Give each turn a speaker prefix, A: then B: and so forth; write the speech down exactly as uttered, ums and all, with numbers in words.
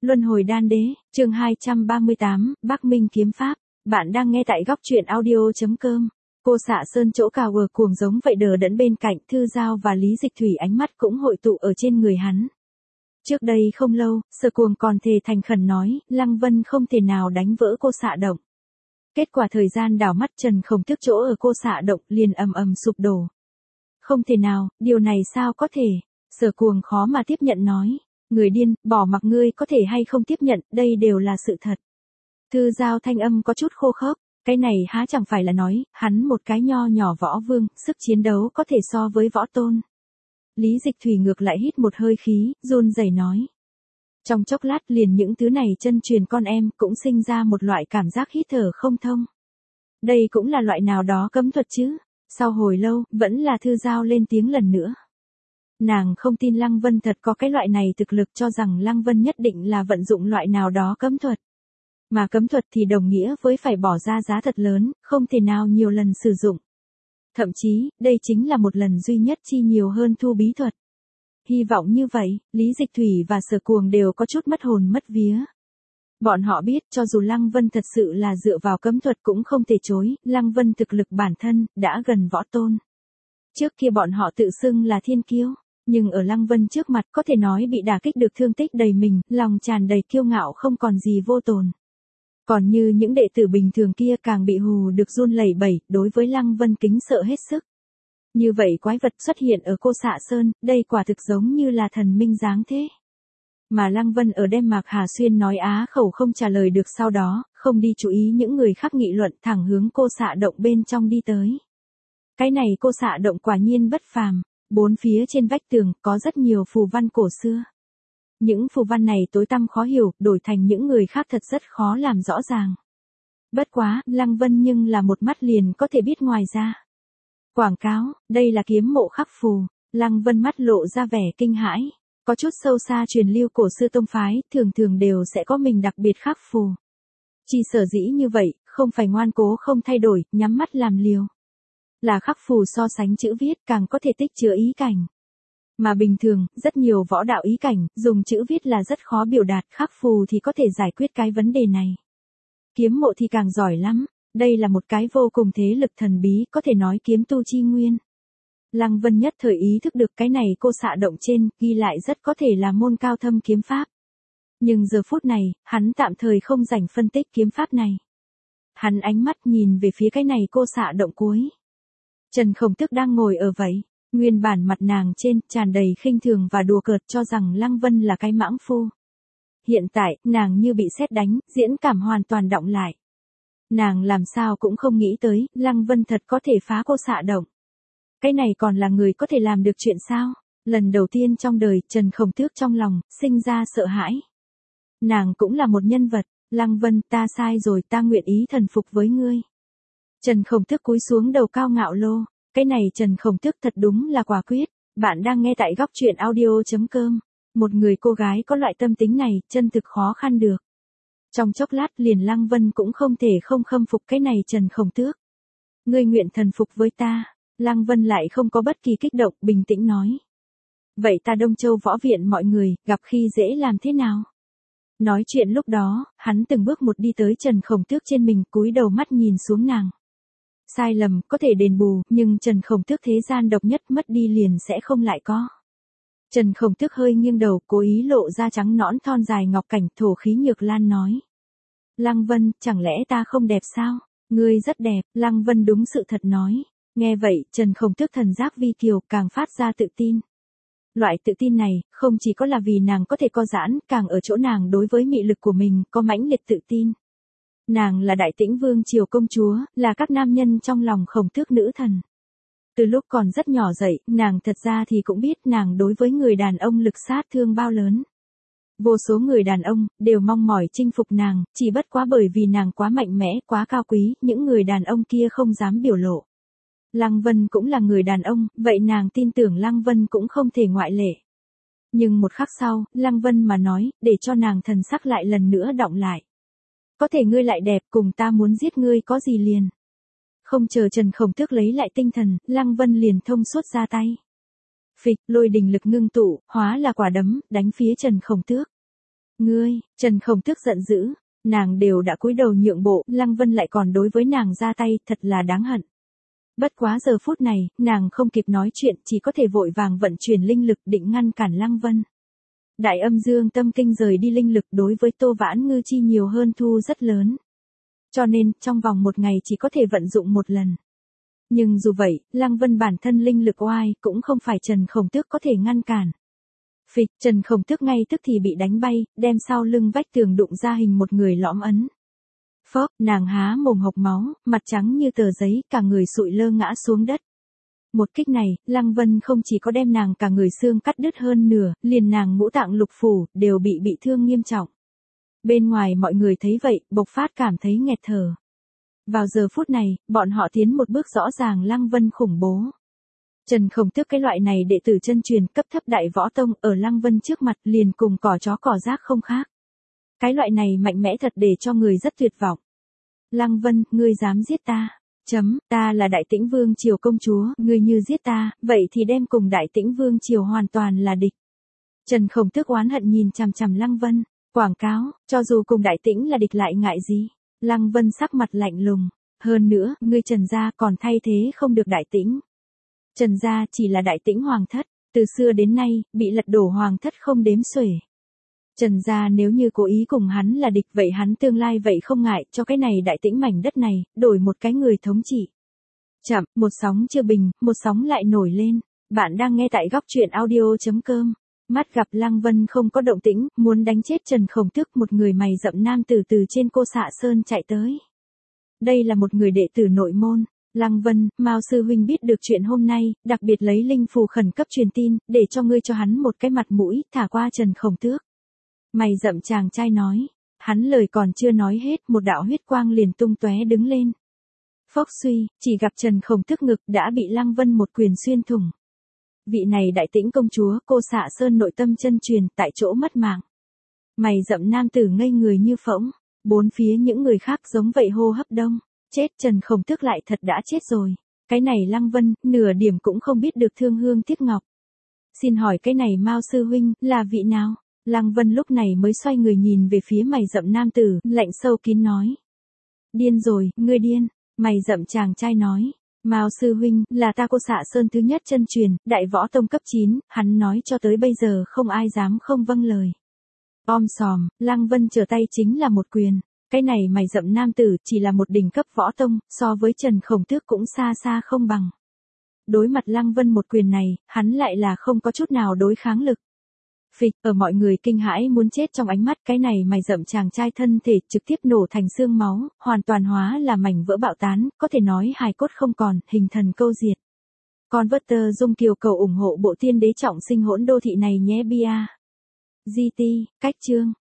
A: Luân hồi đan đế, chương hai trăm ba mươi tám, Bắc Minh kiếm pháp. Bạn đang nghe tại góc truyện audio.com. Cô xạ sơn chỗ cào ở cuồng giống vậy đờ đẫn bên cạnh Thư Giao và Lý Dịch Thủy, ánh mắt cũng hội tụ ở trên người hắn. Trước đây không lâu, Sở Cuồng còn thề thành khẩn nói, Lăng Vân không thể nào đánh vỡ cô xạ động. Kết quả thời gian đảo mắt Trần Khổng Tước chỗ ở cô xạ động liền ầm ầm sụp đổ. Không thể nào, điều này sao có thể? Sở Cuồng khó mà tiếp nhận nói. Người điên, bỏ mặc ngươi có thể hay không tiếp nhận, đây đều là sự thật. Thư Giao thanh âm có chút khô khốc, cái này há chẳng phải là nói, hắn một cái nho nhỏ võ vương, sức chiến đấu có thể so với võ tôn. Lý Dịch Thủy ngược lại hít một hơi khí, run rẩy nói. Trong chốc lát liền những thứ này chân truyền con em cũng sinh ra một loại cảm giác hít thở không thông. Đây cũng là loại nào đó cấm thuật chứ? Sau hồi lâu, vẫn là Thư Giao lên tiếng lần nữa. Nàng không tin Lăng Vân thật có cái loại này thực lực, cho rằng Lăng Vân nhất định là vận dụng loại nào đó cấm thuật. Mà cấm thuật thì đồng nghĩa với phải bỏ ra giá thật lớn, không thể nào nhiều lần sử dụng. Thậm chí, đây chính là một lần duy nhất chi nhiều hơn thu bí thuật. Hy vọng như vậy, Lý Dịch Thủy và Sở Cuồng đều có chút mất hồn mất vía. Bọn họ biết cho dù Lăng Vân thật sự là dựa vào cấm thuật cũng không thể chối, Lăng Vân thực lực bản thân, đã gần võ tôn. Trước kia bọn họ tự xưng là thiên kiêu. Nhưng ở Lăng Vân trước mặt có thể nói bị đả kích được thương tích đầy mình, lòng tràn đầy kiêu ngạo không còn gì vô tồn. Còn như những đệ tử bình thường kia càng bị hù được run lẩy bẩy, đối với Lăng Vân kính sợ hết sức. Như vậy quái vật xuất hiện ở cô xạ sơn, đây quả thực giống như là thần minh dáng thế. Mà Lăng Vân ở đem Mạc Hà Xuyên nói á khẩu không trả lời được, sau đó, không đi chú ý những người khác nghị luận, thẳng hướng cô xạ động bên trong đi tới. Cái này cô xạ động quả nhiên bất phàm. Bốn phía trên vách tường có rất nhiều phù văn cổ xưa. Những phù văn này tối tăm khó hiểu, đổi thành những người khác thật rất khó làm rõ ràng. Bất quá, Lăng Vân nhưng là một mắt liền có thể biết ngoài ra. Quảng cáo, đây là kiếm mộ khắc phù. Lăng Vân mắt lộ ra vẻ kinh hãi. Có chút sâu xa truyền lưu cổ xưa tông phái, thường thường đều sẽ có mình đặc biệt khắc phù. Chỉ sở dĩ như vậy, không phải ngoan cố không thay đổi, nhắm mắt làm liều. Là khắc phù so sánh chữ viết càng có thể tích chứa ý cảnh. Mà bình thường, rất nhiều võ đạo ý cảnh, dùng chữ viết là rất khó biểu đạt, khắc phù thì có thể giải quyết cái vấn đề này. Kiếm mộ thì càng giỏi lắm, đây là một cái vô cùng thế lực thần bí, có thể nói kiếm tu chi nguyên. Lăng Vân nhất thời ý thức được cái này cô xạ động trên, ghi lại rất có thể là môn cao thâm kiếm pháp. Nhưng giờ phút này, hắn tạm thời không rảnh phân tích kiếm pháp này. Hắn ánh mắt nhìn về phía cái này cô xạ động cuối. Trần Khổng Tước đang ngồi ở vậy, nguyên bản mặt nàng trên tràn đầy khinh thường và đùa cợt, cho rằng Lăng Vân là cái mãng phu. Hiện tại, nàng như bị sét đánh, diễn cảm hoàn toàn động lại. Nàng làm sao cũng không nghĩ tới, Lăng Vân thật có thể phá cô xạ động. Cái này còn là người có thể làm được chuyện sao? Lần đầu tiên trong đời, Trần Khổng Tước trong lòng, sinh ra sợ hãi. Nàng cũng là một nhân vật, Lăng Vân, ta sai rồi, ta nguyện ý thần phục với ngươi. Trần Khổng Tước cúi xuống đầu cao ngạo lô, cái này Trần Khổng Tước thật đúng là quả quyết. Bạn đang nghe tại góc truyện audio.com. Một người cô gái có loại tâm tính này, chân thực khó khăn được. Trong chốc lát liền Lăng Vân cũng không thể không khâm phục cái này Trần Khổng Tước. Ngươi nguyện thần phục với ta. Lăng Vân lại không có bất kỳ kích động, bình tĩnh nói. Vậy ta Đông Châu võ viện mọi người, gặp khi dễ làm thế nào? Nói chuyện lúc đó, hắn từng bước một đi tới Trần Khổng Tước trên mình, cúi đầu mắt nhìn xuống nàng. Sai lầm, có thể đền bù, nhưng Trần Khổng Tước thế gian độc nhất, mất đi liền sẽ không lại có. Trần Khổng Tước hơi nghiêng đầu, cố ý lộ ra trắng nõn thon dài ngọc cảnh, thổ khí nhược lan nói. Lăng Vân, chẳng lẽ ta không đẹp sao? Ngươi rất đẹp, Lăng Vân đúng sự thật nói. Nghe vậy, Trần Khổng Tước thần giác vi kiều, càng phát ra tự tin. Loại tự tin này, không chỉ có là vì nàng có thể co giãn, càng ở chỗ nàng đối với mị lực của mình, có mãnh liệt tự tin. Nàng là Đại Tĩnh Vương triều công chúa, là các nam nhân trong lòng Khổng Tước nữ thần. Từ lúc còn rất nhỏ dậy, nàng thật ra thì cũng biết nàng đối với người đàn ông lực sát thương bao lớn. Vô số người đàn ông, đều mong mỏi chinh phục nàng, chỉ bất quá bởi vì nàng quá mạnh mẽ, quá cao quý, những người đàn ông kia không dám biểu lộ. Lăng Vân cũng là người đàn ông, vậy nàng tin tưởng Lăng Vân cũng không thể ngoại lệ. Nhưng một khắc sau, Lăng Vân mà nói, để cho nàng thần sắc lại lần nữa động lại. Có thể ngươi lại đẹp, cùng ta muốn giết ngươi có gì liền. Không chờ Trần Khổng Tước lấy lại tinh thần, Lăng Vân liền thông suốt ra tay. Phịch, lôi đình lực ngưng tụ, hóa là quả đấm, đánh phía Trần Khổng Tước. Ngươi, Trần Khổng Tước giận dữ, nàng đều đã cúi đầu nhượng bộ, Lăng Vân lại còn đối với nàng ra tay, thật là đáng hận. Bất quá giờ phút này, nàng không kịp nói chuyện, chỉ có thể vội vàng vận chuyển linh lực định ngăn cản Lăng Vân. Đại âm dương tâm kinh rời đi linh lực đối với Tô Vãn Ngư chi nhiều hơn thu rất lớn. Cho nên, trong vòng một ngày chỉ có thể vận dụng một lần. Nhưng dù vậy, Lăng Vân bản thân linh lực oai cũng không phải Trần Khổng Tước có thể ngăn cản. Phịch, Trần Khổng Tước ngay tức thì bị đánh bay, đem sau lưng vách tường đụng ra hình một người lõm ấn. Phốc, nàng há mồm hộc máu, mặt trắng như tờ giấy, cả người sụi lơ ngã xuống đất. Một kích này, Lăng Vân không chỉ có đem nàng cả người xương cắt đứt hơn nửa, liền nàng ngũ tạng lục phủ, đều bị bị thương nghiêm trọng. Bên ngoài mọi người thấy vậy, bộc phát cảm thấy nghẹt thở. Vào giờ phút này, bọn họ tiến một bước rõ ràng Lăng Vân khủng bố. Trần Khổng Tước cái loại này đệ tử chân truyền cấp thấp đại võ tông ở Lăng Vân trước mặt liền cùng cỏ chó cỏ rác không khác. Cái loại này mạnh mẽ thật để cho người rất tuyệt vọng. Lăng Vân, ngươi dám giết ta. Chấm, ta là Đại Tĩnh Vương Triều công chúa, ngươi như giết ta, vậy thì đem cùng Đại Tĩnh Vương Triều hoàn toàn là địch. Trần Khổng Tước oán hận nhìn chằm chằm Lăng Vân, quảng cáo, cho dù cùng Đại Tĩnh là địch lại ngại gì. Lăng Vân sắc mặt lạnh lùng, hơn nữa, ngươi Trần gia còn thay thế không được Đại Tĩnh. Trần gia chỉ là Đại Tĩnh hoàng thất, từ xưa đến nay, bị lật đổ hoàng thất không đếm xuể. Trần gia nếu như cố ý cùng hắn là địch vậy hắn tương lai vậy không ngại cho cái này Đại Tĩnh mảnh đất này, đổi một cái người thống trị. Chậm, một sóng chưa bình, một sóng lại nổi lên. Bạn đang nghe tại góc truyện audio chấm com. Mắt gặp Lăng Vân không có động tĩnh, muốn đánh chết Trần Khổng Tước, một người mày rậm nam tử từ trên Cô Xạ Sơn chạy tới. Đây là một người đệ tử nội môn. Lăng Vân, Mao sư huynh biết được chuyện hôm nay, đặc biệt lấy linh phù khẩn cấp truyền tin, để cho ngươi cho hắn một cái mặt mũi, thả qua Trần Khổng Tước. Mày rậm chàng trai nói, hắn lời còn chưa nói hết, một đạo huyết quang liền tung tóe đứng lên. Phốc suy, chỉ gặp Trần Khổng Tước ngực đã bị Lăng Vân một quyền xuyên thủng. Vị này Đại Tĩnh công chúa, Cô Xạ Sơn nội tâm chân truyền, tại chỗ mất mạng. Mày rậm nam tử ngây người như phỗng, bốn phía những người khác giống vậy hô hấp đông. Chết, Trần Khổng Tước lại thật đã chết rồi. Cái này Lăng Vân, nửa điểm cũng không biết được thương hương tiếc ngọc. Xin hỏi cái này Mao sư huynh, là vị nào? Lăng Vân lúc này mới xoay người nhìn về phía mày rậm nam tử, lạnh sâu kín nói. Điên rồi, ngươi điên. Mày rậm chàng trai nói. Mao sư huynh, là ta Cô Xạ Sơn thứ nhất chân truyền, đại võ tông cấp chín, hắn nói cho tới bây giờ không ai dám không vâng lời. Om sòm, Lăng Vân trở tay chính là một quyền. Cái này mày rậm nam tử chỉ là một đỉnh cấp võ tông, so với Trần Khổng Tước cũng xa xa không bằng. Đối mặt Lăng Vân một quyền này, hắn lại là không có chút nào đối kháng lực. Phịch, ở mọi người kinh hãi muốn chết trong ánh mắt, cái này mày rậm chàng trai thân thể trực tiếp nổ thành xương máu, hoàn toàn hóa là mảnh vỡ bạo tán, có thể nói hài cốt không còn, hình thần câu diệt. Converter Dung Kiều cầu ủng hộ bộ tiên đế trọng sinh hỗn đô thị này nhé bia. giê tê, cách chương.